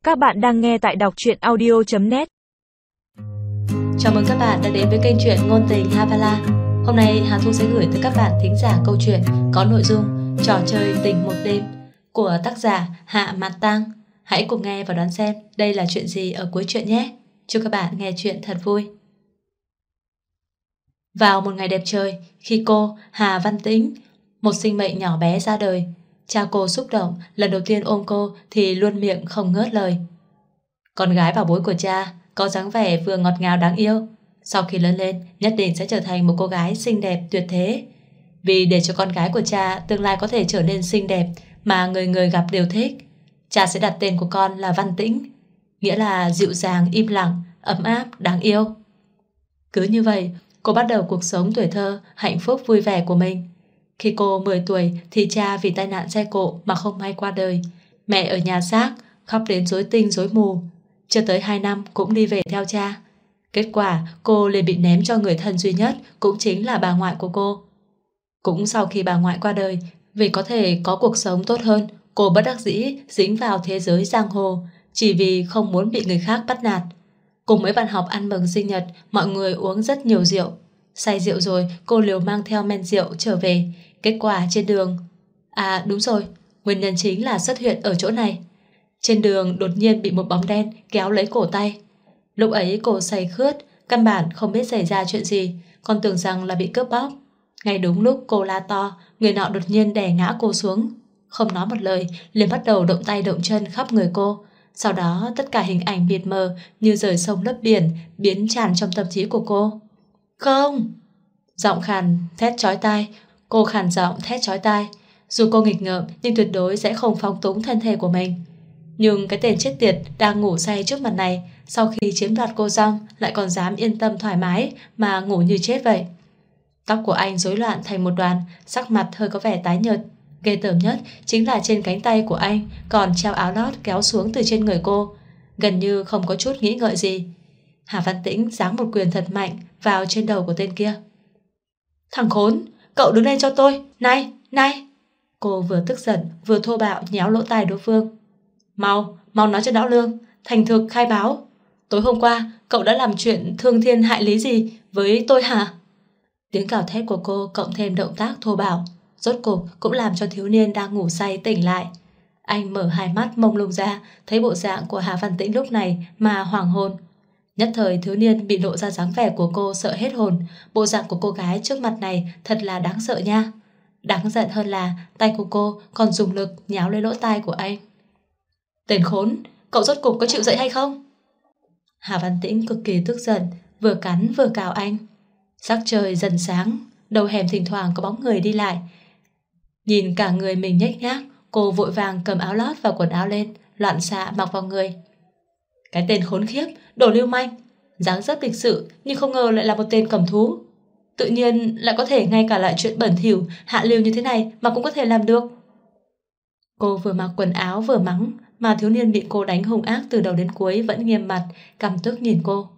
Các bạn đang nghe tại đọc truyện audio.net. Chào mừng các bạn đã đến với kênh truyện ngôn tình Havala. Hôm nay Hà Thu sẽ gửi tới các bạn thính giả câu chuyện có nội dung Trò chơi tình một đêm của tác giả Hạ Mạt Tang. Hãy cùng nghe và đón xem đây là chuyện gì ở cuối truyện nhé. Chúc các bạn nghe chuyện thật vui. Vào một ngày đẹp trời, khi cô, Hà Văn Tĩnh, một sinh mệnh nhỏ bé ra đời, cha cô xúc động lần đầu tiên ôm cô thì luôn miệng không ngớt lời. Con gái bảo bối của cha có dáng vẻ vừa ngọt ngào đáng yêu, sau khi lớn lên nhất định sẽ trở thành một cô gái xinh đẹp tuyệt thế. Vì để cho con gái của cha tương lai có thể trở nên xinh đẹp mà người người gặp đều thích, cha sẽ đặt tên của con là Văn Tĩnh, nghĩa là dịu dàng, im lặng, ấm áp, đáng yêu. Cứ như vậy, cô bắt đầu cuộc sống tuổi thơ hạnh phúc vui vẻ của mình. Khi cô 10 tuổi thì cha vì tai nạn xe cộ mà không may qua đời. Mẹ ở nhà xác, khóc đến rối tinh rối mù. Chưa tới 2 năm cũng đi về theo cha. Kết quả cô liền bị ném cho người thân duy nhất, cũng chính là bà ngoại của cô. Cũng sau khi bà ngoại qua đời, vì có thể có cuộc sống tốt hơn, cô bất đắc dĩ dính vào thế giới giang hồ, chỉ vì không muốn bị người khác bắt nạt. Cùng mấy bạn học ăn mừng sinh nhật, mọi người uống rất nhiều rượu. Say rượu rồi, cô liều mang theo men rượu trở về. Kết quả trên đường... À đúng rồi, nguyên nhân chính là xuất hiện ở chỗ này. Trên đường đột nhiên bị một bóng đen kéo lấy cổ tay. Lúc ấy cô say khướt, căn bản không biết xảy ra chuyện gì, còn tưởng rằng là bị cướp bóc. Ngay đúng lúc cô la to, người nọ đột nhiên đè ngã cô xuống. Không nói một lời, liền bắt đầu động tay động chân khắp người cô. Sau đó tất cả hình ảnh mịt mờ như rời sông lấp biển biến tràn trong tâm trí của cô. Không! Giọng khàn thét chói tai. Cô khàn giọng thét chói tai. Dù cô nghịch ngợm nhưng tuyệt đối sẽ không phóng túng thân thể của mình. Nhưng cái tên chết tiệt đang ngủ say trước mặt này, sau khi chiếm đoạt cô xong lại còn dám yên tâm thoải mái mà ngủ như chết vậy. Tóc của anh rối loạn thành một đoàn, sắc mặt hơi có vẻ tái nhợt. Ghê tởm nhất chính là trên cánh tay của anh còn treo áo lót kéo xuống từ trên người cô, gần như không có chút nghĩ ngợi gì. Hà Văn Tĩnh giáng một quyền thật mạnh vào trên đầu của tên kia. Thằng khốn, cậu đứng lên cho tôi, này, này! Cô vừa tức giận vừa thô bạo nhéo lỗ tai đối phương. Mau nói cho lão lương, thành thực khai báo. Tối hôm qua cậu đã làm chuyện thương thiên hại lý gì với tôi hả? Tiếng gào thét của cô cộng thêm động tác thô bạo, rốt cục cũng làm cho thiếu niên đang ngủ say tỉnh lại. Anh mở hai mắt mông lung ra, thấy bộ dạng của Hà Văn Tĩnh lúc này mà hoảng hồn. Nhất thời thiếu niên bị lộ ra dáng vẻ của cô sợ hết hồn. Bộ dạng của cô gái trước mặt này thật là đáng sợ nha. Đáng giận hơn là tay của cô còn dùng lực nháo lên lỗ tai của anh. Tên khốn, cậu rốt cục có chịu dậy hay không? Hà Văn Tĩnh cực kỳ tức giận, vừa cắn vừa cào anh. Sắc trời dần sáng, đầu hẻm thỉnh thoảng có bóng người đi lại. Nhìn cả người mình nhếch nhác, cô vội vàng cầm áo lót và quần áo lên, loạn xạ mặc vào người. Cái tên khốn khiếp, đồ lưu manh, dáng dấp lịch sự nhưng không ngờ lại là một tên cầm thú. Tự nhiên lại có thể ngay cả lại chuyện bẩn thỉu, hạ lưu như thế này mà cũng có thể làm được. Cô vừa mặc quần áo vừa mắng, mà thiếu niên bị cô đánh hung ác từ đầu đến cuối vẫn nghiêm mặt, căm tức nhìn cô.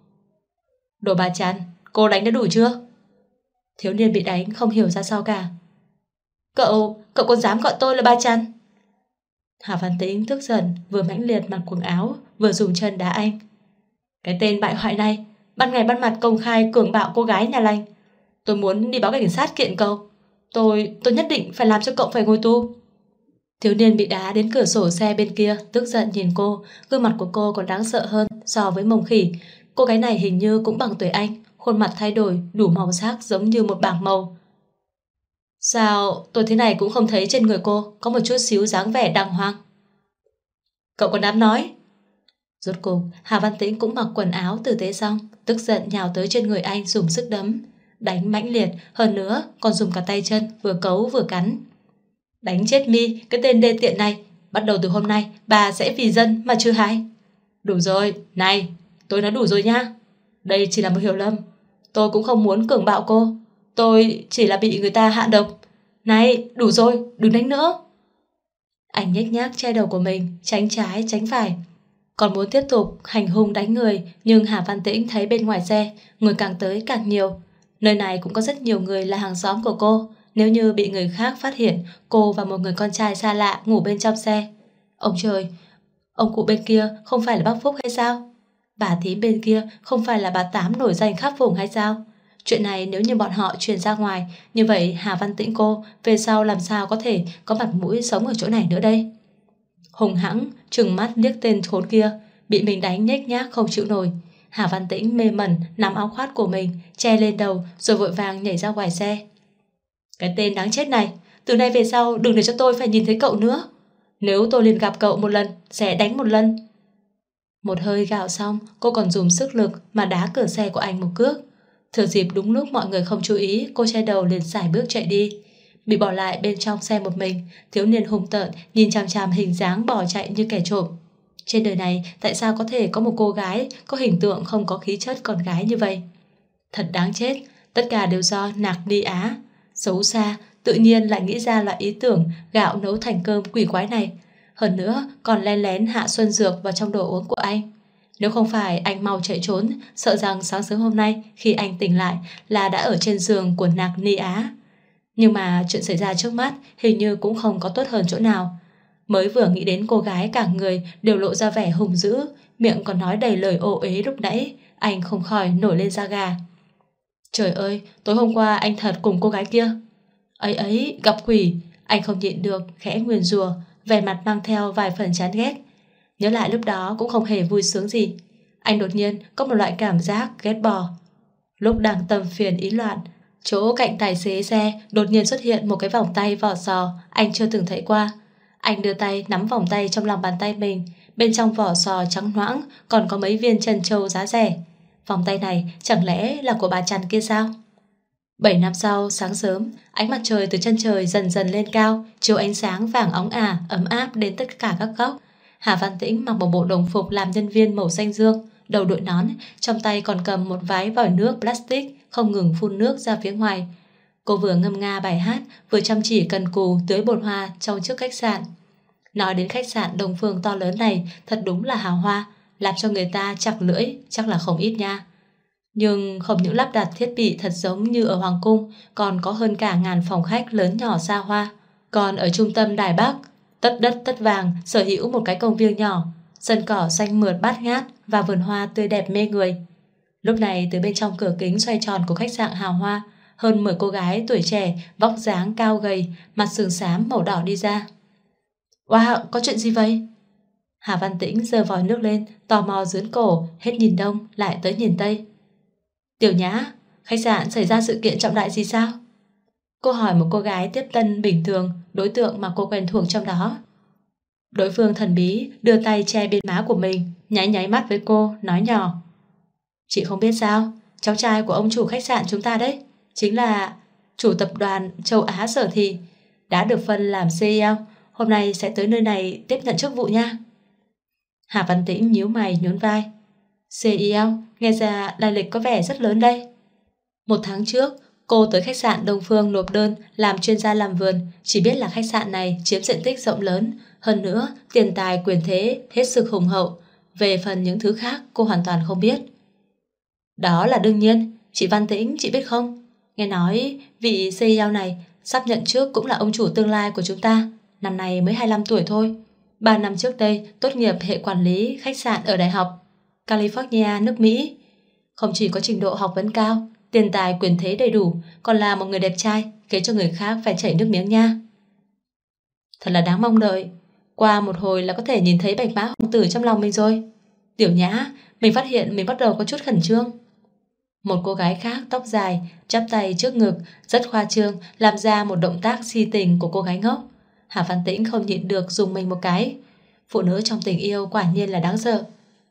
Đồ bà chán, cô đánh đã đủ chưa? Thiếu niên bị đánh không hiểu ra sao cả. Cậu còn dám gọi tôi là ba chăn? Hà Văn Tĩnh tức giận vừa mãnh liệt mặc quần áo vừa dùng chân đá anh. Cái tên bại hoại này ban ngày ban mặt công khai cường bạo cô gái nhà lành. Tôi muốn đi báo cảnh sát kiện cậu. Tôi nhất định phải làm cho cậu phải ngồi tù. Thiếu niên bị đá đến cửa sổ xe bên kia tức giận nhìn cô. Gương mặt của cô còn đáng sợ hơn so với mông khỉ. Cô gái này hình như cũng bằng tuổi anh, khuôn mặt thay đổi đủ màu sắc giống như một bảng màu. Sao tôi thế này cũng không thấy trên người cô có một chút xíu dáng vẻ đàng hoàng? Cậu còn dám nói? Rốt cuộc Hà Văn Tĩnh cũng mặc quần áo tử tế xong, tức giận nhào tới trên người anh dùng sức đấm, đánh mãnh liệt, hơn nữa còn dùng cả tay chân vừa cấu vừa cắn. Đánh chết mi cái tên đê tiện này. Bắt đầu từ hôm nay bà sẽ vì dân mà trừ hại. Đủ rồi, này, tôi nói đủ rồi nha. Đây chỉ là một hiểu lầm. Tôi cũng không muốn cường bạo cô. Tôi chỉ là bị người ta hạ độc. Này, đủ rồi, đừng đánh nữa. Anh nhếch nhác che đầu của mình, tránh trái tránh phải. Còn muốn tiếp tục hành hung đánh người, nhưng Hà Văn Tĩnh thấy bên ngoài xe người càng tới càng nhiều. Nơi này cũng có rất nhiều người là hàng xóm của cô. Nếu như bị người khác phát hiện cô và một người con trai xa lạ ngủ bên trong xe, Ông cụ bên kia không phải là bác Phúc hay sao? Bà thím bên kia không phải là bà Tám nổi danh khắp vùng hay sao? Chuyện này nếu như bọn họ truyền ra ngoài, như vậy Hà Văn Tĩnh cô về sau làm sao có thể có mặt mũi sống ở chỗ này nữa đây? Hùng hãng trừng mắt liếc tên khốn kia, bị mình đánh nhếch nhác không chịu nổi. Hà Văn Tĩnh mê mẩn nắm áo khoác của mình che lên đầu rồi vội vàng nhảy ra ngoài xe. Cái tên đáng chết này, từ nay về sau đừng để cho tôi phải nhìn thấy cậu nữa. Nếu tôi liền gặp cậu một lần sẽ đánh một lần. Một hơi gạo xong, cô còn dùng sức lực mà đá cửa xe của anh một cước. Thừa dịp đúng lúc mọi người không chú ý, cô che đầu liền sải bước chạy đi. Bị bỏ lại bên trong xe một mình, thiếu niên hung tợn nhìn chằm chằm hình dáng bỏ chạy như kẻ trộm. Trên đời này tại sao có thể có một cô gái có hình tượng không có khí chất con gái như vậy? Thật đáng chết, tất cả đều do Nạc Ni Á. Xấu xa, tự nhiên lại nghĩ ra loại ý tưởng gạo nấu thành cơm quỷ quái này. Hơn nữa còn lén lén hạ xuân dược vào trong đồ uống của anh. Nếu không phải anh mau chạy trốn, sợ rằng sáng sớm hôm nay khi anh tỉnh lại là đã ở trên giường của Nạc Ni Á. Nhưng mà chuyện xảy ra trước mắt hình như cũng không có tốt hơn chỗ nào. Mới vừa nghĩ đến cô gái cả người đều lộ ra vẻ hung dữ, miệng còn nói đầy lời ô uế lúc nãy, anh không khỏi nổi lên da gà. Trời ơi, tối hôm qua anh thật cùng cô gái kia. Ấy, gặp quỷ, anh không nhịn được, khẽ nguyền rủa, vẻ mặt mang theo vài phần chán ghét. Nhớ lại lúc đó cũng không hề vui sướng gì. Anh đột nhiên có một loại cảm giác ghét bỏ. Lúc đang tâm phiền ý loạn, chỗ cạnh tài xế xe đột nhiên xuất hiện một cái vòng tay vỏ sò anh chưa từng thấy qua. Anh đưa tay nắm vòng tay trong lòng bàn tay mình, bên trong vỏ sò trắng nõng còn có mấy viên trân châu giá rẻ. Vòng tay này chẳng lẽ là của bà Trần kia sao? 7 năm sau, sáng sớm, ánh mặt trời từ chân trời dần dần lên cao, chiếu ánh sáng vàng óng ả, ấm áp đến tất cả các góc. Hà Văn Tĩnh mặc một bộ đồng phục làm nhân viên màu xanh dương, đầu đội nón, trong tay còn cầm một vái vòi nước plastic không ngừng phun nước ra phía ngoài. Cô vừa ngâm nga bài hát, vừa chăm chỉ cần cù tưới bồn hoa trong trước khách sạn. Nói đến khách sạn Đông Phương to lớn này, thật đúng là hào hoa, làm cho người ta chặt lưỡi, chắc là không ít nha. Nhưng không những lắp đặt thiết bị thật giống như ở Hoàng Cung, còn có hơn cả ngàn phòng khách lớn nhỏ xa hoa. Còn ở trung tâm Đài Bắc, tất đất tất vàng sở hữu một cái công viên nhỏ, sân cỏ xanh mượt bát ngát và vườn hoa tươi đẹp mê người. Lúc này từ bên trong cửa kính xoay tròn của khách sạn hào hoa, hơn 10 cô gái tuổi trẻ, vóc dáng cao gầy, mặt sườn xám màu đỏ đi ra. Wow, có chuyện gì vậy? Hà Văn Tĩnh giơ vòi nước lên, tò mò dướn cổ, hết nhìn đông lại tới nhìn tây. Tiểu Nhã, khách sạn xảy ra sự kiện trọng đại gì sao? Cô hỏi một cô gái tiếp tân bình thường, đối tượng mà cô quen thuộc trong đó. Đối phương thần bí đưa tay che bên má của mình, nháy nháy mắt với cô, nói nhỏ. Chị không biết sao, cháu trai của ông chủ khách sạn chúng ta đấy, chính là chủ tập đoàn châu Á Sở Thị, đã được phân làm CEO, hôm nay sẽ tới nơi này tiếp nhận chức vụ nha. Hà Văn Tĩnh nhíu mày nhún vai. CEO, nghe ra lai lịch có vẻ rất lớn đây. 1 tháng trước, cô tới khách sạn Đông Phương nộp đơn làm chuyên gia làm vườn, chỉ biết là khách sạn này chiếm diện tích rộng lớn, hơn nữa tiền tài quyền thế hết sức hùng hậu. Về phần những thứ khác cô hoàn toàn không biết. Đó là đương nhiên, chị Văn Tĩnh, chị biết không? Nghe nói vị CEO này sắp nhận trước cũng là ông chủ tương lai của chúng ta, năm nay mới 25 tuổi thôi. 3 năm trước đây tốt nghiệp hệ quản lý khách sạn ở Đại học California, nước Mỹ. Không chỉ có trình độ học vấn cao, tiền tài quyền thế đầy đủ, còn là một người đẹp trai, khiến cho người khác phải chảy nước miếng nha. Thật là đáng mong đợi. Qua một hồi là có thể nhìn thấy bạch mã hoàng tử trong lòng mình rồi. Tiểu Nhã, mình phát hiện mình bắt đầu có chút khẩn trương. Một cô gái khác tóc dài, chắp tay trước ngực, rất khoa trương, làm ra một động tác si tình của cô gái ngốc. Hà Văn Tĩnh không nhịn được dùng mình một cái. Phụ nữ trong tình yêu quả nhiên là đáng sợ.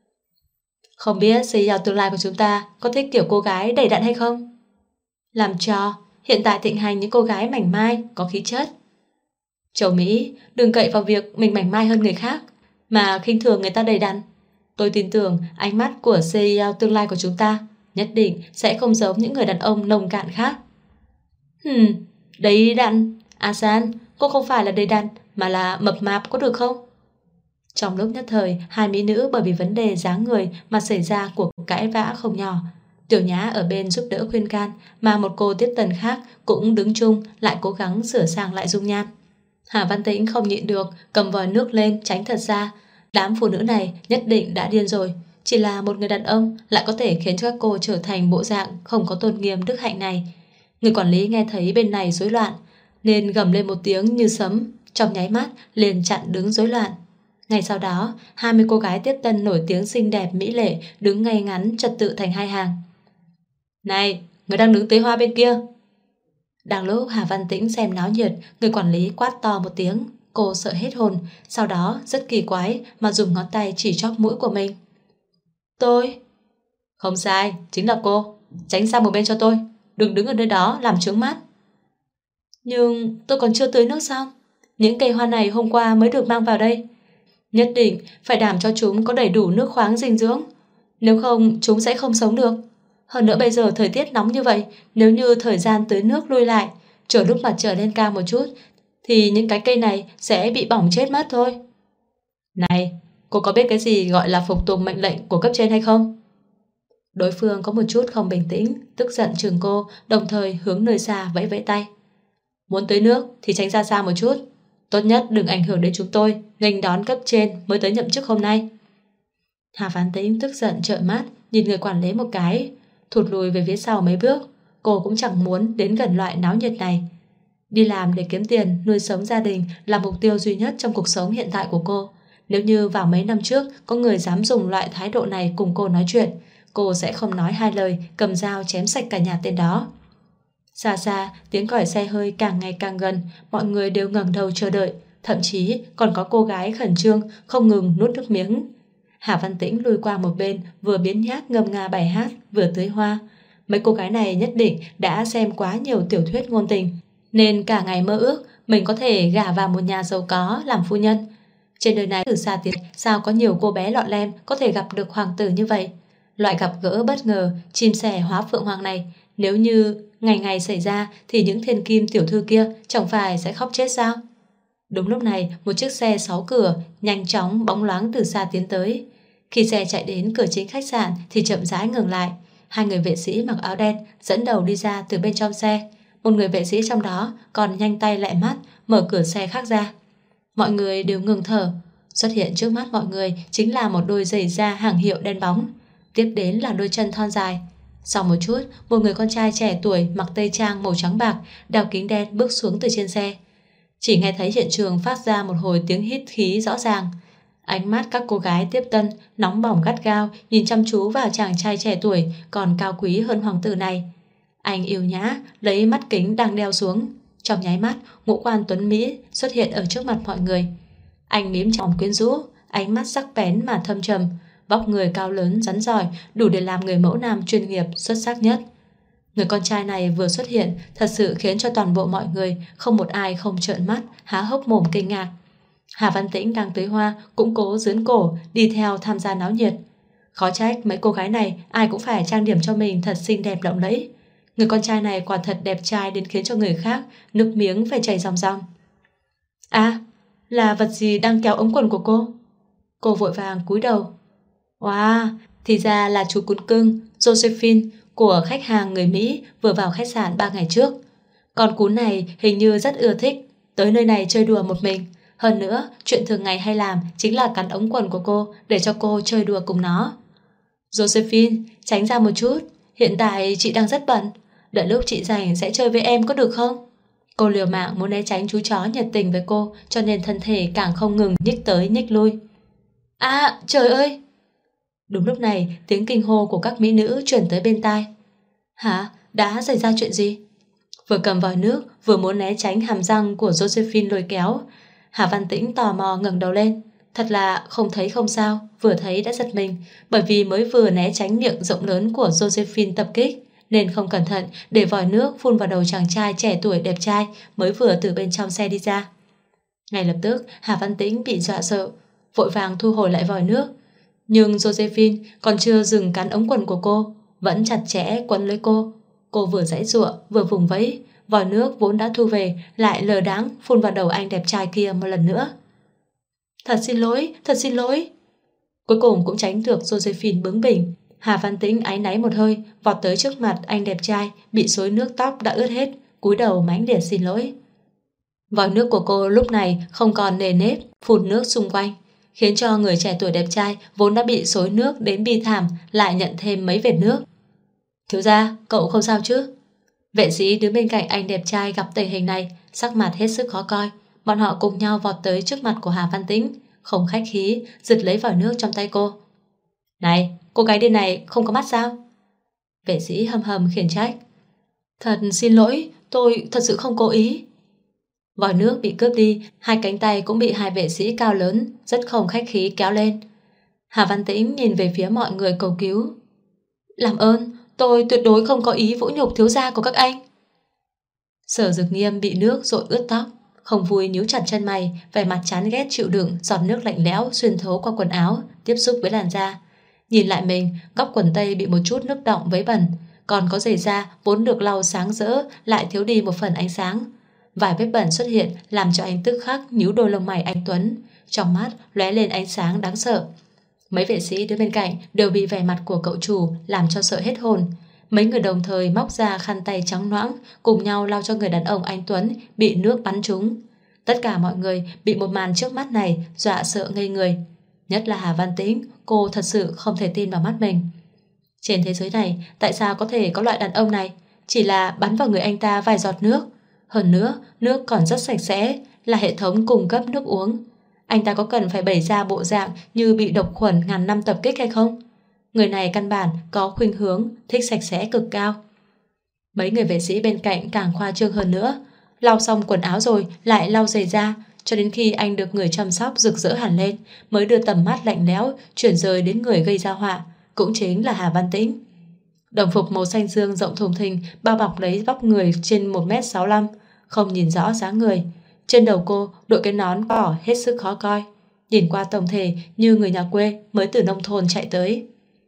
Không biết CEO tương lai của chúng ta có thích kiểu cô gái đầy đặn hay không? Làm cho hiện tại thịnh hành những cô gái mảnh mai, có khí chất. Châu Mỹ, đừng cậy vào việc mình mảnh mai hơn người khác mà khinh thường người ta đầy đặn. Tôi tin tưởng ánh mắt của CEO tương lai của chúng ta nhất định sẽ không giống những người đàn ông nông cạn khác. Đầy đặn. Asan, cô không phải là đầy đặn mà là mập mạp, có được không? Trong lúc nhất thời, hai mỹ nữ bởi vì vấn đề dáng người mà xảy ra cuộc cãi vã không nhỏ. Tiểu Nhã ở bên giúp đỡ khuyên can, mà một cô tiếp tân khác cũng đứng chung lại cố gắng sửa sang lại dung nhan. Hà Văn Tĩnh không nhịn được, cầm vòi nước lên tránh thật ra, Đám phụ nữ này nhất định đã điên rồi. Chỉ là một người đàn ông lại có thể khiến cho các cô trở thành bộ dạng không có tôn nghiêm đức hạnh này. Người quản lý nghe thấy bên này rối loạn nên gầm lên một tiếng như sấm, trong nháy mắt liền chặn đứng rối loạn. Ngay sau đó 20 cô gái tiếp tân nổi tiếng xinh đẹp mỹ lệ đứng ngay ngắn trật tự thành hai hàng. Này, người đang đứng tưới hoa bên kia. Đang lúc Hà Văn Tĩnh xem náo nhiệt, người quản lý quát to một tiếng. Cô sợ hết hồn, sau đó rất kỳ quái mà dùng ngón tay chỉ chóp mũi của mình. Tôi... Không sai, chính là cô. Tránh sang một bên cho tôi, đừng đứng ở nơi đó làm chướng mắt. Nhưng tôi còn chưa tưới nước xong. Những cây hoa này hôm qua mới được mang vào đây. Nhất định phải đảm cho chúng có đầy đủ nước khoáng dinh dưỡng. Nếu không chúng sẽ không sống được. Hơn nữa bây giờ thời tiết nóng như vậy, nếu như thời gian tưới nước lùi lại, chờ lúc mặt trời lên cao một chút, thì những cái cây này sẽ bị bỏng chết mất thôi. Này, cô có biết cái gì gọi là phục tùng mệnh lệnh của cấp trên hay không? Đối phương có một chút không bình tĩnh, tức giận chừng cô, đồng thời hướng nơi xa vẫy vẫy tay. Muốn tưới nước thì tránh ra xa một chút. Tốt nhất đừng ảnh hưởng đến chúng tôi nghênh đón cấp trên mới tới nhậm chức hôm nay. Hà Văn Tĩnh tức giận trợn mắt nhìn người quản lý một cái, thụt lùi về phía sau mấy bước. Cô cũng chẳng muốn đến gần loại náo nhiệt này. Đi làm để kiếm tiền nuôi sống gia đình là mục tiêu duy nhất trong cuộc sống hiện tại của cô. Nếu như vào mấy năm trước có người dám dùng loại thái độ này cùng cô nói chuyện, cô sẽ không nói hai lời, cầm dao chém sạch cả nhà tên đó. Xa xa tiếng còi xe hơi càng ngày càng gần, mọi người đều ngẩng đầu chờ đợi, thậm chí còn có cô gái khẩn trương không ngừng nuốt nước miếng. Hà Văn Tĩnh lùi qua một bên, vừa biến nhác ngâm nga bài hát, vừa tưới hoa. Mấy cô gái này nhất định đã xem quá nhiều tiểu thuyết ngôn tình, nên cả ngày mơ ước mình có thể gả vào một nhà giàu có làm phu nhân. Trên đời này từ xa tiến sao có nhiều cô bé lọ lem có thể gặp được hoàng tử như vậy. Loại gặp gỡ bất ngờ, chim sẻ hóa phượng hoàng này, nếu như ngày ngày xảy ra thì những thiên kim tiểu thư kia chẳng phải sẽ khóc chết sao? Đúng lúc này, một chiếc xe 6 cửa nhanh chóng bóng loáng từ xa tiến tới. Khi xe chạy đến cửa chính khách sạn thì chậm rãi ngừng lại. Hai người vệ sĩ mặc áo đen dẫn đầu đi ra từ bên trong xe. Một người vệ sĩ trong đó còn nhanh tay lẹ mắt mở cửa xe khác ra. Mọi người đều ngừng thở. Xuất hiện trước mắt mọi người chính là một đôi giày da hàng hiệu đen bóng. Tiếp đến là đôi chân thon dài. Sau một chút, một người con trai trẻ tuổi mặc tây trang màu trắng bạc, đeo kính đen bước xuống từ trên xe. Chỉ nghe thấy hiện trường phát ra một hồi tiếng hít khí rõ ràng. Ánh mắt các cô gái tiếp tân nóng bỏng gắt gao nhìn chăm chú vào chàng trai trẻ tuổi còn cao quý hơn hoàng tử này. Anh yêu nhã lấy mắt kính đang đeo xuống. Trong nháy mắt, ngũ quan tuấn mỹ xuất hiện ở trước mặt mọi người. Anh mím chòng quyến rũ, ánh mắt sắc bén mà thâm trầm, vóc người cao lớn rắn rỏi, đủ để làm người mẫu nam chuyên nghiệp xuất sắc nhất. Người con trai này vừa xuất hiện thật sự khiến cho toàn bộ mọi người không một ai không trợn mắt, há hốc mồm kinh ngạc. Hà Văn Tĩnh đang tưới hoa cũng cố dướn cổ đi theo tham gia náo nhiệt. Khó trách mấy cô gái này ai cũng phải trang điểm cho mình thật xinh đẹp lộng lẫy. Người con trai này quả thật đẹp trai đến khiến cho người khác nước miếng phải chảy ròng ròng. À, là vật gì đang kéo ống quần của cô? Cô vội vàng cúi đầu. Wow, thì ra là chú cún cưng Josephine của khách hàng người Mỹ vừa vào khách sạn 3 ngày trước. Con cún này hình như rất ưa thích tới nơi này chơi đùa một mình. Hơn nữa, chuyện thường ngày hay làm chính là cắn ống quần của cô để cho cô chơi đùa cùng nó. Josephine, tránh ra một chút. Hiện tại chị đang rất bận. Đợi lúc chị rảnh sẽ chơi với em có được không? Cô liều mạng muốn né tránh chú chó nhiệt tình với cô, cho nên thân thể càng không ngừng nhích tới nhích lui. À, trời ơi! Đúng lúc này, tiếng kinh hô của các mỹ nữ truyền tới bên tai. Hả? Đã xảy ra chuyện gì? Vừa cầm vòi nước, vừa muốn né tránh hàm răng của Josephine lôi kéo. Hà Văn Tĩnh tò mò ngẩng đầu lên. Thật là không thấy không sao, vừa thấy đã giật mình, bởi vì mới vừa né tránh miệng rộng lớn của Josephine tập kích, nên không cẩn thận để vòi nước phun vào đầu chàng trai trẻ tuổi đẹp trai mới vừa từ bên trong xe đi ra. Ngay lập tức, Hà Văn Tĩnh bị dọa sợ, vội vàng thu hồi lại vòi nước. Nhưng Josephine còn chưa dừng cắn ống quần của cô, vẫn chặt chẽ quấn lấy cô. Cô vừa giãy giụa vừa vùng vẫy, vòi nước vốn đã thu về lại lờ đãng phun vào đầu anh đẹp trai kia một lần nữa. Thật xin lỗi, thật xin lỗi. Cuối cùng cũng tránh được Josephine bướng bỉnh. Hà Văn Tĩnh áy náy một hơi, vọt tới trước mặt anh đẹp trai bị xối nước tóc đã ướt hết, cúi đầu mãnh liệt xin lỗi. Vòi nước của cô lúc này không còn nề nếp phun nước xung quanh, khiến cho người trẻ tuổi đẹp trai vốn đã bị xối nước đến bi thảm lại nhận thêm mấy vệt nước. Thiếu gia, cậu không sao chứ? Vệ sĩ đứng bên cạnh anh đẹp trai gặp tình hình này, sắc mặt hết sức khó coi. Bọn họ cùng nhau vọt tới trước mặt của Hà Văn Tĩnh, không khách khí, giật lấy vòi nước trong tay cô. Này, cô gái điên này không có mắt sao? Vệ sĩ hầm hầm khiển trách. Thật xin lỗi, tôi thật sự không cố ý. Vòi nước bị cướp đi, hai cánh tay cũng bị hai vệ sĩ cao lớn rất không khách khí kéo lên. Hà Văn Tĩnh nhìn về phía mọi người cầu cứu. Làm ơn, tôi tuyệt đối không có ý vũ nhục thiếu gia của các anh. Sở Dực Nghiêm bị nước dội ướt tóc, không vui nhíu chặt chân mày, vẻ mặt chán ghét chịu đựng giọt nước lạnh lẽo xuyên thấu qua quần áo, tiếp xúc với làn da. Nhìn lại mình, góc quần tây bị một chút nước đọng vấy bẩn, còn có giày da vốn được lau sáng rỡ lại thiếu đi một phần ánh sáng. Vài vết bẩn xuất hiện làm cho anh tức khắc nhíu đôi lông mày anh tuấn, trong mắt lóe lên ánh sáng đáng sợ. Mấy vệ sĩ đứng bên cạnh đều bị vẻ mặt của cậu chủ làm cho sợ hết hồn. Mấy người đồng thời móc ra khăn tay trắng nõng, cùng nhau lau cho người đàn ông anh tuấn bị nước bắn trúng. Tất cả mọi người bị một màn trước mắt này dọa sợ ngây người. Nhất là Hà Văn Tĩnh, cô thật sự không thể tin vào mắt mình. Trên thế giới này, tại sao có thể có loại đàn ông này? Chỉ là bắn vào người anh ta vài giọt nước. Hơn nữa, nước còn rất sạch sẽ, là hệ thống cung cấp nước uống. Anh ta có cần phải bày ra bộ dạng như bị độc khuẩn ngàn năm tập kích hay không? Người này căn bản có khuynh hướng thích sạch sẽ cực cao. Mấy người vệ sĩ bên cạnh càng khoa trương hơn nữa. Lau xong quần áo rồi lại lau giày da, cho đến khi anh được người chăm sóc rực rỡ hẳn lên mới đưa tầm mắt lạnh lẽo chuyển rời đến người gây ra họa, cũng chính là Hà Văn Tĩnh. Đồng phục màu xanh dương rộng thùng thình bao bọc lấy vóc người trên 1m65, không nhìn rõ dáng người. Trên đầu cô đội cái nón cỏ hết sức khó coi, nhìn qua tổng thể như người nhà quê mới từ nông thôn chạy tới.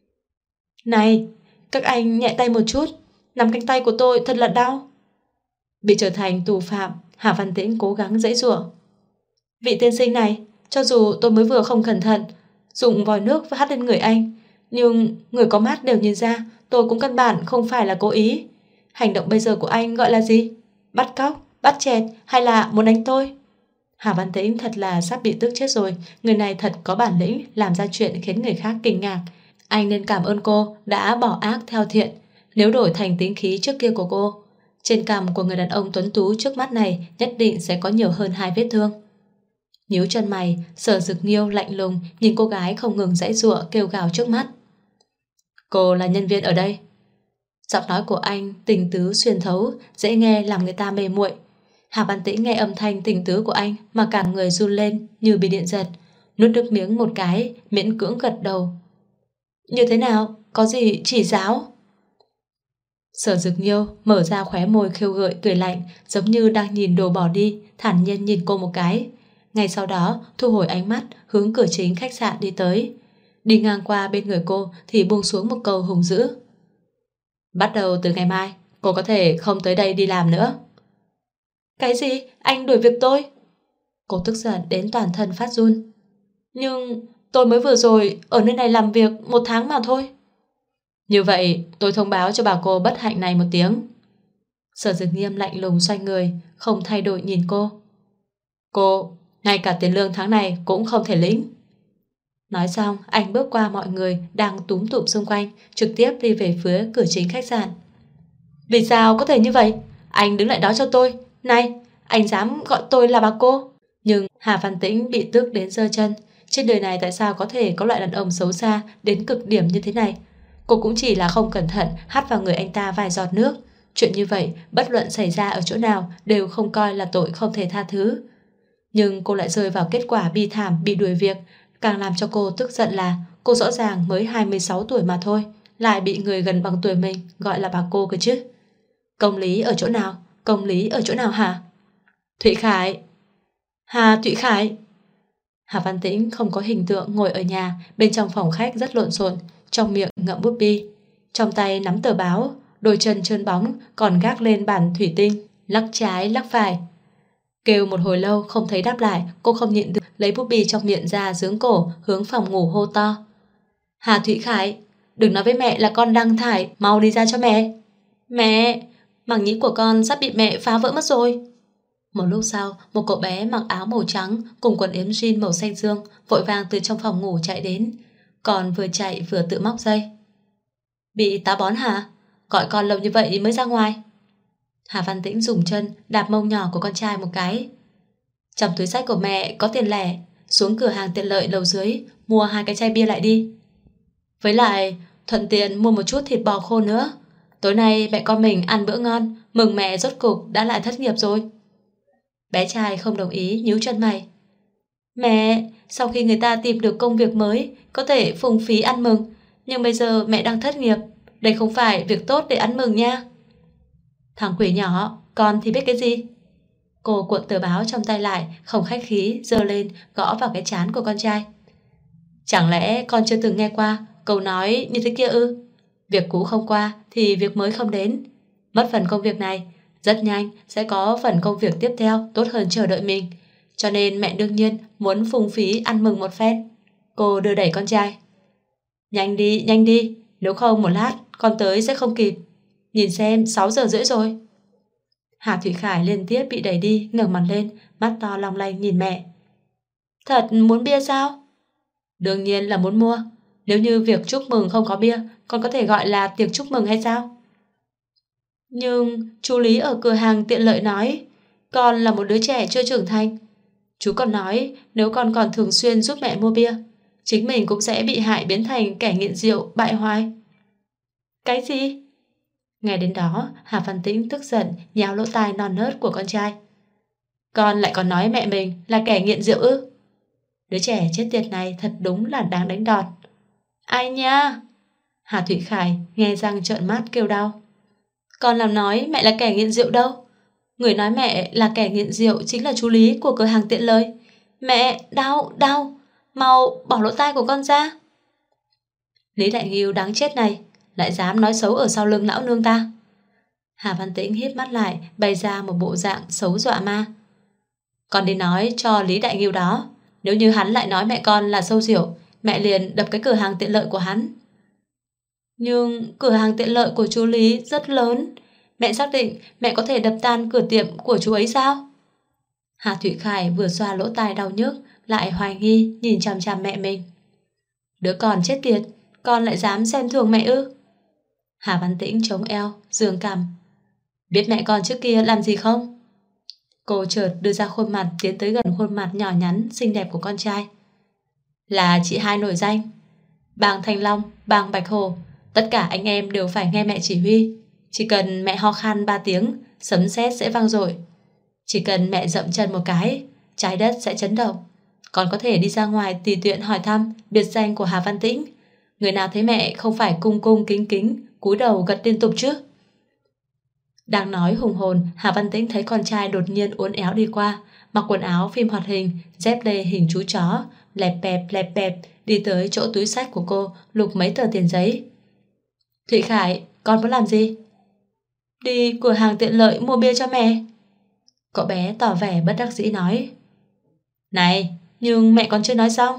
Này, các anh nhẹ tay một chút, nắm cánh tay của tôi thật là đau. Bị trở thành tù phạm, Hà Văn Tĩnh cố gắng giãy giụa. Vị tiên sinh này, cho dù tôi mới vừa không cẩn thận dùng vòi nước và hắt lên người anh, nhưng người có mắt đều nhìn ra tôi cũng căn bản không phải là cố ý. Hành động bây giờ của anh gọi là gì? Bắt cóc, bắt chẹt hay là muốn đánh tôi? Hà Văn Tĩnh thật là sắp bị tức chết rồi. Người này thật có bản lĩnh làm ra chuyện khiến người khác kinh ngạc. Anh nên cảm ơn cô đã bỏ ác theo thiện. Nếu đổi thành tính khí trước kia của cô, trên cằm của người đàn ông tuấn tú trước mắt này nhất định sẽ có nhiều hơn 2 vết thương. Nhíu chân mày, Sở Dực Nghiêu lạnh lùng nhìn cô gái không ngừng giãy giụa kêu gào trước mắt. Cô là nhân viên ở đây. Giọng nói của anh tình tứ xuyên thấu, dễ nghe làm người ta mê muội. Hà Văn Tĩnh nghe âm thanh tình tứ của anh mà cả người run lên như bị điện giật, nuốt nước miếng một cái, miễn cưỡng gật đầu. Như thế nào? Có gì chỉ giáo? Sở Dực Nghiêu mở ra khóe môi khêu gợi cười lạnh, giống như đang nhìn đồ bỏ đi, thản nhiên nhìn cô một cái. Ngay sau đó thu hồi ánh mắt, hướng cửa chính khách sạn đi tới. Đi ngang qua bên người cô thì buông xuống một câu hùng dữ. Bắt đầu từ ngày mai, cô có thể không tới đây đi làm nữa. Cái gì? Anh đuổi việc tôi? Cô tức giận đến toàn thân phát run. Nhưng tôi mới vừa rồi ở nơi này làm việc 1 tháng mà thôi. Như vậy tôi thông báo cho bà cô bất hạnh này một tiếng. Sở Dực Nghiêm lạnh lùng xoay người, không thay đổi nhìn cô. Cô, ngay cả tiền lương tháng này cũng không thể lĩnh. Nói xong anh bước qua mọi người đang túm tụm xung quanh, trực tiếp đi về phía cửa chính khách sạn. Vì sao có thể như vậy? Anh đứng lại đó cho tôi. Này, anh dám gọi tôi là bà cô? Nhưng Hà Văn Tĩnh bị tức đến giơ chân. Trên đời này tại sao có thể có loại đàn ông xấu xa đến cực điểm như thế này? Cô cũng chỉ là không cẩn thận hắt vào người anh ta vài giọt nước. Chuyện như vậy bất luận xảy ra ở chỗ nào đều không coi là tội không thể tha thứ. Nhưng cô lại rơi vào kết quả bi thảm bị đuổi việc. Càng làm cho cô tức giận là cô rõ ràng mới 26 tuổi mà thôi, lại bị người gần bằng tuổi mình gọi là bà cô cơ chứ. Công lý ở chỗ nào? Công lý ở chỗ nào hả? Thụy Khải! Hà Thụy Khải! Hà Văn Tĩnh không có hình tượng ngồi ở nhà, bên trong phòng khách rất lộn xộn, trong miệng ngậm bút bi, trong tay nắm tờ báo, đôi chân trơn bóng còn gác lên bàn thủy tinh, lắc trái lắc phải. Kêu một hồi lâu không thấy đáp lại, cô không nhịn được lấy bút bi trong miệng ra giướng cổ hướng phòng ngủ hô to. Hà Thụy Khải, đừng nói với mẹ là con đăng thải, mau đi ra cho mẹ. Mẹ, màng nhĩ của con sắp bị mẹ phá vỡ mất rồi. Một lúc sau, một cậu bé mặc áo màu trắng cùng quần yếm jean màu xanh dương vội vàng từ trong phòng ngủ chạy đến. Còn vừa chạy vừa tự móc dây. Bị táo bón hả? Gọi con lâu như vậy mới ra ngoài. Hà Văn Tĩnh dùng chân đạp mông nhỏ của con trai một cái. Trong túi xách của mẹ có tiền lẻ, xuống cửa hàng tiện lợi lầu dưới mua 2 cái chai bia lại đi. Với lại thuận tiện mua một chút thịt bò khô nữa. Tối nay mẹ con mình ăn bữa ngon, mừng mẹ rốt cục đã lại thất nghiệp rồi. Bé trai không đồng ý, nhíu chân mày. Mẹ, sau khi người ta tìm được công việc mới có thể phung phí ăn mừng, nhưng bây giờ mẹ đang thất nghiệp, đây không phải việc tốt để ăn mừng nha. Thằng quỷ nhỏ, con thì biết cái gì? Cô cuộn tờ báo trong tay lại, không khách khí giơ lên gõ vào cái trán của con trai. Chẳng lẽ con chưa từng nghe qua câu nói như thế kia ư? Việc cũ không qua thì việc mới không đến. Mất phần công việc này, rất nhanh sẽ có phần công việc tiếp theo tốt hơn chờ đợi mình. Cho nên mẹ đương nhiên muốn phung phí ăn mừng một phen. Cô đưa đẩy con trai. Nhanh đi, nếu không một lát con tới sẽ không kịp. Nhìn xem 6 giờ rưỡi rồi. Hà Thủy Khải liên tiếp bị đẩy đi, ngẩng mặt lên, mắt to long lanh nhìn mẹ. Thật muốn bia sao? Đương nhiên là muốn mua. Nếu như việc chúc mừng không có bia, con có thể gọi là tiệc chúc mừng hay sao? Nhưng chú Lý ở cửa hàng tiện lợi nói con là một đứa trẻ chưa trưởng thành. Chú còn nói nếu con còn thường xuyên giúp mẹ mua bia, chính mình cũng sẽ bị hại biến thành kẻ nghiện rượu bại hoại. Cái gì? Nghe đến đó, Hà Văn Tĩnh tức giận nhào lỗ tai non nớt của con trai. Con lại còn nói mẹ mình là kẻ nghiện rượu ư? Đứa trẻ chết tiệt này thật đúng là đáng đánh đòn. Ai nha? Hà Thụy Khải nghe răng trợn mắt kêu đau. Con làm nói mẹ là kẻ nghiện rượu đâu. Người nói mẹ là kẻ nghiện rượu chính là chú Lý của cửa hàng tiện lợi. Mẹ, đau, mau bỏ lỗ tai của con ra. Lý Đại Ngưu đáng chết này, lại dám nói xấu ở sau lưng lão nương ta. Hà Văn Tĩnh híp mắt lại, bày ra một bộ dạng xấu dọa ma. Con đi nói cho Lý Đại Ngưu đó, nếu như hắn lại nói mẹ con là sâu rượu, mẹ liền đập cái cửa hàng tiện lợi của hắn. Nhưng cửa hàng tiện lợi của chú Lý rất lớn, mẹ xác định mẹ có thể đập tan cửa tiệm của chú ấy sao? Hà Thụy Khải vừa xoa lỗ tai đau nhức, lại hoài nghi nhìn chằm chằm mẹ mình. Đứa con chết tiệt, con lại dám xem thường mẹ ư? Hà Văn Tĩnh chống eo, giương cằm. Biết mẹ con trước kia làm gì không? Cô chợt đưa ra khuôn mặt tiến tới gần khuôn mặt nhỏ nhắn xinh đẹp của con trai. Là chị hai nổi danh. Bang Thanh Long, bang Bạch Hồ, tất cả anh em đều phải nghe mẹ chỉ huy. Chỉ cần mẹ ho khan 3 tiếng, sấm sét sẽ vang dội. Chỉ cần mẹ dậm chân một cái, trái đất sẽ chấn động. Còn có thể đi ra ngoài tùy tiện hỏi thăm biệt danh của Hà Văn Tĩnh. Người nào thấy mẹ không phải cung cung kính kính, cúi đầu gật liên tục chứ? Đang nói hùng hồn, Hà Văn Tĩnh thấy con trai đột nhiên uốn éo đi qua, mặc quần áo phim hoạt hình, dép lê hình chú chó, lẹp bẹp đi tới chỗ túi xách của cô, lục mấy tờ tiền giấy. Thụy Khải, con muốn làm gì? Đi cửa hàng tiện lợi mua bia cho mẹ. Cậu bé tỏ vẻ bất đắc dĩ nói. Này, nhưng mẹ còn chưa nói xong.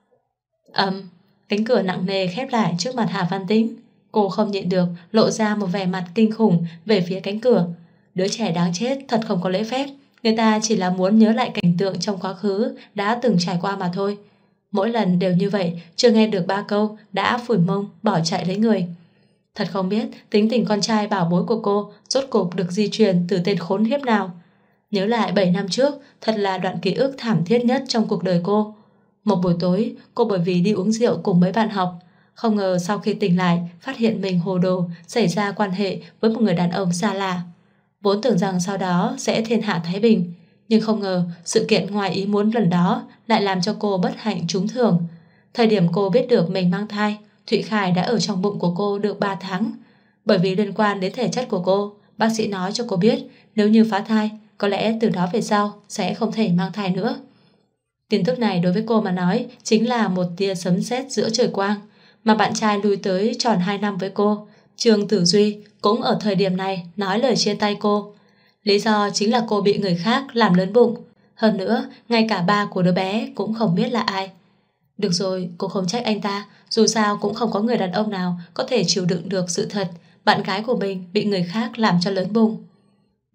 Cánh cửa nặng nề khép lại trước mặt Hà Văn Tĩnh. Cô không nhịn được, lộ ra một vẻ mặt kinh khủng về phía cánh cửa. Đứa trẻ đáng chết thật không có lễ phép. Người ta chỉ là muốn nhớ lại cảnh tượng trong quá khứ đã từng trải qua mà thôi. Mỗi lần đều như vậy, chưa nghe được 3 câu đã phủi mông bỏ chạy lấy người. Thật không biết tính tình con trai bảo bối của cô rốt cục được di truyền từ tên khốn khiếp nào. Nhớ lại 7 năm trước, thật là đoạn ký ức thảm thiết nhất trong cuộc đời cô. Một buổi tối, cô bởi vì đi uống rượu cùng mấy bạn học, không ngờ sau khi tỉnh lại phát hiện mình hồ đồ, xảy ra quan hệ với một người đàn ông xa lạ. Vốn tưởng rằng sau đó sẽ thiên hạ thái bình, nhưng không ngờ sự kiện ngoài ý muốn lần đó lại làm cho cô bất hạnh trúng thưởng. Thời điểm cô biết được mình mang thai, Thụy Khải đã ở trong bụng của cô được 3 tháng. Bởi vì liên quan đến thể chất của cô, bác sĩ nói cho cô biết nếu như phá thai, có lẽ từ đó về sau sẽ không thể mang thai nữa. Tin tức này đối với cô mà nói chính là một tia sấm sét giữa trời quang. Mà bạn trai lui tới tròn 2 năm với cô, Trương Tử Duy, cũng ở thời điểm này nói lời chia tay cô. Lý do chính là cô bị người khác làm lớn bụng. Hơn nữa, ngay cả ba của đứa bé cũng không biết là ai. Được rồi, cô không trách anh ta, dù sao cũng không có người đàn ông nào có thể chịu đựng được sự thật bạn gái của mình bị người khác làm cho lớn bụng.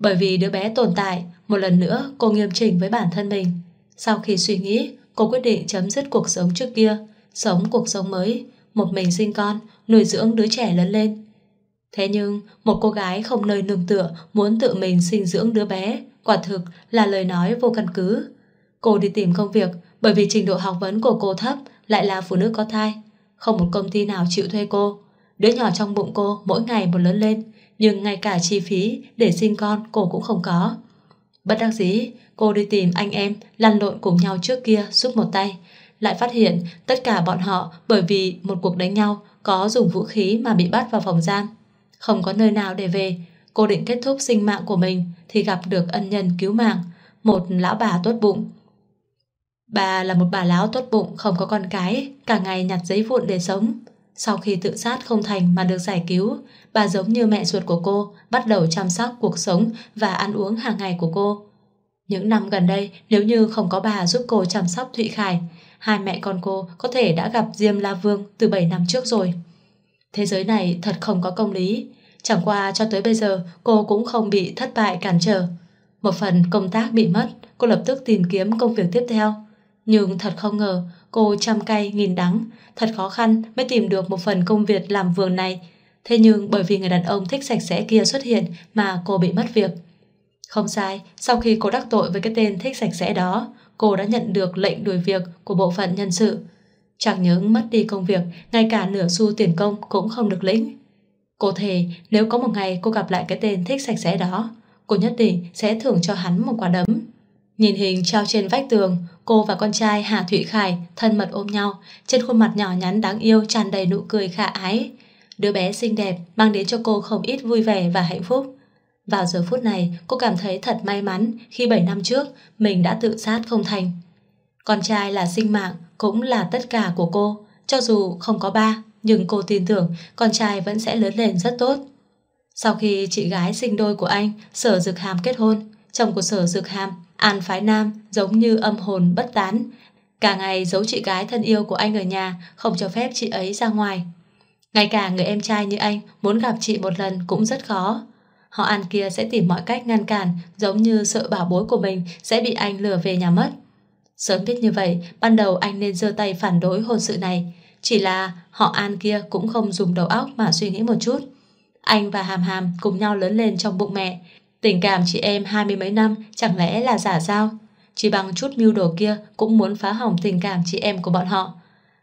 Bởi vì đứa bé tồn tại, một lần nữa cô nghiêm chỉnh với bản thân mình. Sau khi suy nghĩ, cô quyết định chấm dứt cuộc sống trước kia, sống cuộc sống mới, một mình sinh con, nuôi dưỡng đứa trẻ lớn lên. Thế nhưng, một cô gái không nơi nương tựa muốn tự mình sinh dưỡng đứa bé, quả thực là lời nói vô căn cứ. Cô đi tìm công việc bởi vì trình độ học vấn của cô thấp, lại là phụ nữ có thai. Không một công ty nào chịu thuê cô. Đứa nhỏ trong bụng cô mỗi ngày một lớn lên, nhưng ngay cả chi phí để sinh con cô cũng không có. Bất đắc dĩ, cô đi tìm anh em lăn lộn cùng nhau trước kia giúp một tay. Lại phát hiện tất cả bọn họ bởi vì một cuộc đánh nhau có dùng vũ khí mà bị bắt vào phòng giam. Không có nơi nào để về, cô định kết thúc sinh mạng của mình thì gặp được ân nhân cứu mạng, một lão bà tốt bụng. Bà là một bà lão tốt bụng không có con cái, cả ngày nhặt giấy vụn để sống. Sau khi tự sát không thành mà được giải cứu, bà giống như mẹ ruột của cô, bắt đầu chăm sóc cuộc sống và ăn uống hàng ngày của cô. Những năm gần đây, nếu như không có bà giúp cô chăm sóc Thụy Khải, hai mẹ con cô có thể đã gặp Diêm La Vương từ 7 năm trước rồi. Thế giới này thật không có công lý. Chẳng qua cho tới bây giờ cô cũng không bị thất bại cản trở. Một phần công tác bị mất, cô lập tức tìm kiếm công việc tiếp theo. Nhưng thật không ngờ, cô trăm cay nghìn đắng, thật khó khăn mới tìm được một phần công việc làm vườn này. Thế nhưng bởi vì người đàn ông thích sạch sẽ kia xuất hiện mà cô bị mất việc. Không sai, sau khi cô đắc tội với cái tên thích sạch sẽ đó, cô đã nhận được lệnh đuổi việc của bộ phận nhân sự. Chẳng những mất đi công việc, ngay cả nửa xu tiền công cũng không được lĩnh. Cô thề nếu có một ngày cô gặp lại cái tên thích sạch sẽ đó, cô nhất định sẽ thưởng cho hắn một quả đấm. Nhìn hình treo trên vách tường, cô và con trai Hà Thụy Khải thân mật ôm nhau, trên khuôn mặt nhỏ nhắn đáng yêu tràn đầy nụ cười khả ái. Đứa bé xinh đẹp mang đến cho cô không ít vui vẻ và hạnh phúc. Vào giờ phút này, cô cảm thấy thật may mắn khi 7 năm trước mình đã tự sát không thành. Con trai là sinh mạng, cũng là tất cả của cô. Cho dù không có ba, nhưng cô tin tưởng con trai vẫn sẽ lớn lên rất tốt. Sau khi chị gái sinh đôi của anh, Sở Dực Hàm kết hôn, chồng của Sở Dực Hàm, An Phái Nam, giống như âm hồn bất tán. Cả ngày giấu chị gái thân yêu của anh ở nhà, không cho phép chị ấy ra ngoài. Ngay cả người em trai như anh muốn gặp chị một lần cũng rất khó. Họ An kia sẽ tìm mọi cách ngăn cản, giống như sợ bảo bối của mình sẽ bị anh lừa về nhà mất. Sớm biết như vậy, ban đầu anh nên giơ tay phản đối hôn sự này. Chỉ là họ An kia cũng không dùng đầu óc mà suy nghĩ một chút. Anh và Hàm Hàm cùng nhau lớn lên trong bụng mẹ. Tình cảm chị em 20 mấy năm chẳng lẽ là giả sao? Chỉ bằng chút mưu đồ kia cũng muốn phá hỏng tình cảm chị em của bọn họ.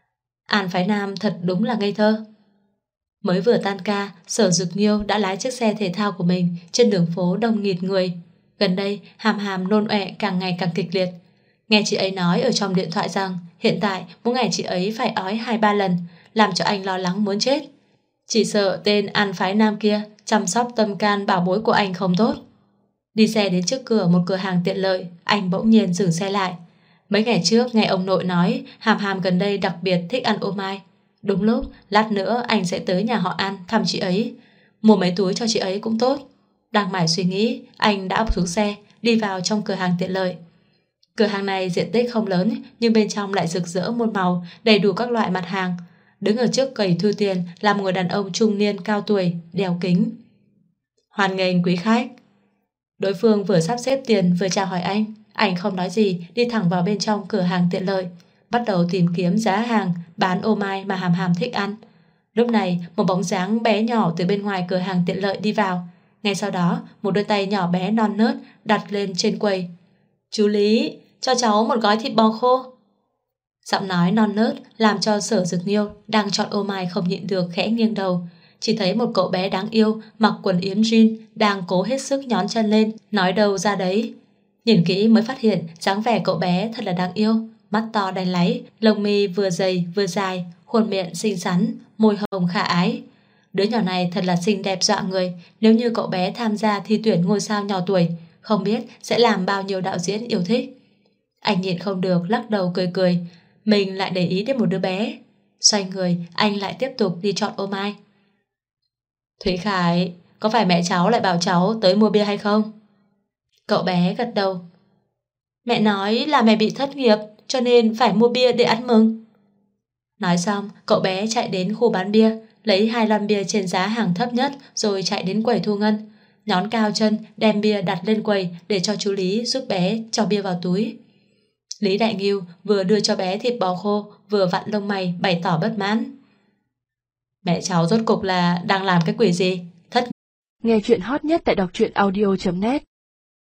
An Phái Nam thật đúng là ngây thơ. Mới vừa tan ca, Sở Dực Nghiêu đã lái chiếc xe thể thao của mình trên đường phố đông nghịt người. Gần đây, Hàm Hàm nôn ọe càng ngày càng kịch liệt. Nghe chị ấy nói ở trong điện thoại rằng hiện tại mỗi ngày chị ấy phải ói 2-3 lần, làm cho anh lo lắng muốn chết. Chỉ sợ tên An Phái Nam kia chăm sóc tâm can bảo bối của anh không tốt. Đi xe đến trước cửa một cửa hàng tiện lợi, anh bỗng nhiên dừng xe lại. Mấy ngày trước nghe ông nội nói Hàm Hàm gần đây đặc biệt thích ăn ô mai. Đúng lúc, lát nữa anh sẽ tới nhà họ An thăm chị ấy. Mua mấy túi cho chị ấy cũng tốt. Đang mải suy nghĩ, anh đã xuống xe, đi vào trong cửa hàng tiện lợi. Cửa hàng này diện tích không lớn, nhưng bên trong lại rực rỡ muôn màu, đầy đủ các loại mặt hàng. Đứng ở trước quầy thu tiền là một người đàn ông trung niên cao tuổi, đeo kính. Hoan nghênh quý khách. Đối phương vừa sắp xếp tiền vừa chào hỏi anh không nói gì, đi thẳng vào bên trong cửa hàng tiện lợi, bắt đầu tìm kiếm giá hàng bán ô mai mà Hàm Hàm thích ăn. Lúc này, một bóng dáng bé nhỏ từ bên ngoài cửa hàng tiện lợi đi vào. Ngay sau đó, một đôi tay nhỏ bé non nớt đặt lên trên quầy. Chú Lý, cho cháu một gói thịt bò khô. Giọng nói non nớt làm cho Sở Dực Nghiêu đang chọn ô mai không nhịn được khẽ nghiêng đầu. Chỉ thấy một cậu bé đáng yêu mặc quần yếm jean đang cố hết sức nhón chân lên, nói đâu ra đấy. Nhìn kỹ mới phát hiện dáng vẻ cậu bé thật là đáng yêu. Mắt to đen láy, lông mi vừa dày vừa dài, khuôn miệng xinh xắn, môi hồng khả ái. Đứa nhỏ này thật là xinh đẹp dọa người. Nếu như cậu bé tham gia thi tuyển ngôi sao nhỏ tuổi, không biết sẽ làm bao nhiêu đạo diễn yêu thích. Anh nhịn không được lắc đầu cười cười. Mình lại để ý đến một đứa bé. Xoay người, anh lại tiếp tục đi chọn ô mai. Thúy Khải, có phải mẹ cháu lại bảo cháu tới mua bia hay không? Cậu bé gật đầu. Mẹ nói là mẹ bị thất nghiệp, cho nên phải mua bia để ăn mừng. Nói xong, cậu bé chạy đến khu bán bia, lấy 2 lon bia trên giá hàng thấp nhất rồi chạy đến quầy thu ngân. nhón cao chân đem bia đặt lên quầy để cho chú Lý giúp bé cho bia vào túi. Lý Đại Ngưu vừa đưa cho bé thịt bò khô, vừa vặn lông mày bày tỏ bất mãn. Mẹ cháu rốt cục là đang làm cái quỷ gì? Nghe chuyện hot nhất tại đọc truyện audio.net